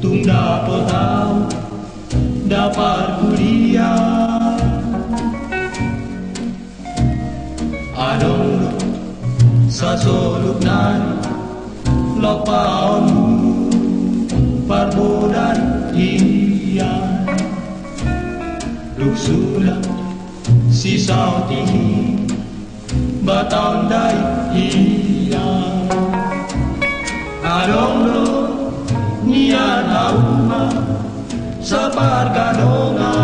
tung dapat tahu dapat kuliah adong sa sulok nari lopaon parbodan iyan luksula si sautihi batang dai iyan adong niyan auma sa pargadonga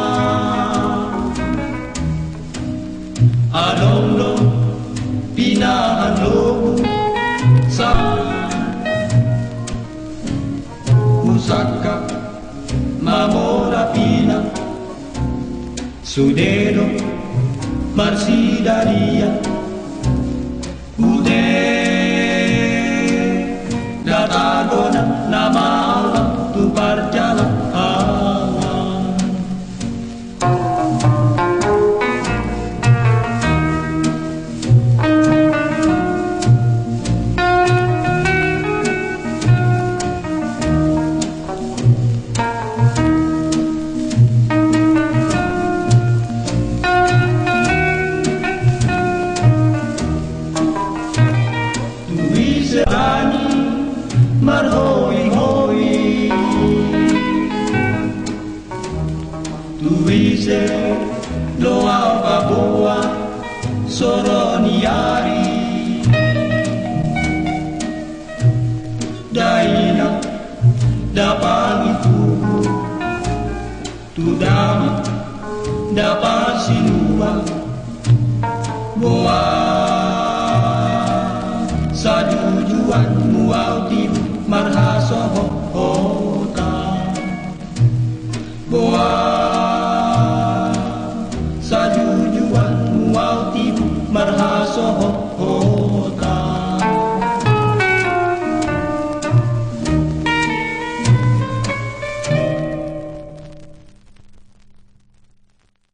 adong pinahan lobo sa usaka mamora pina sudero marsidalia ude datagona namala tu parjala marhoi-hoi tuwise doa baboa soroniari daina dapat itu tudami dapat sinua boa sajujuan muau tibu marhasoho kota boa